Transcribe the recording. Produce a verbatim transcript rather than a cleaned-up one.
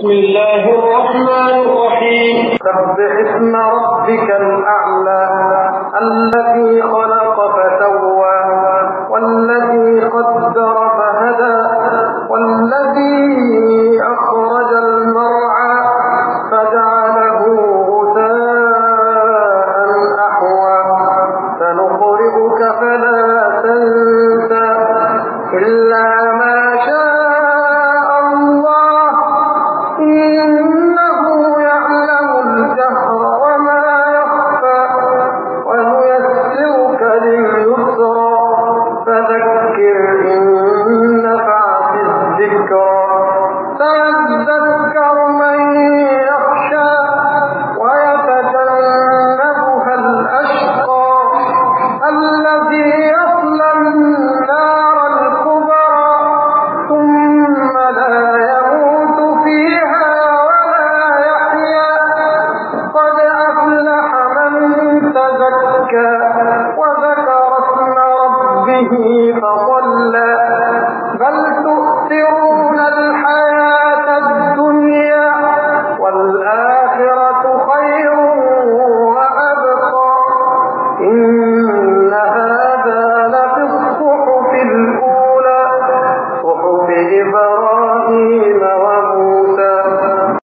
بسم الله الرحمن الرحيم سبح اسم ربك الأعلى الذي خلق فسوى والذي قدر فهدى والذي أخرج المرعى فجعله غثاء أحوى سنقرئك فلا تنسى إلا ما شاء الله إنه يعلم الجهر وما يخفى ونيسرك لليسرى فذكر إن نفعت الذكرى سيذكر من يخشى ويتجنبها الأشقى الذي يصلى النار الكبرى ثم لا يموت فيها ولا يحيا قد أفلح من تزكى وذكر اسم ربه فصلى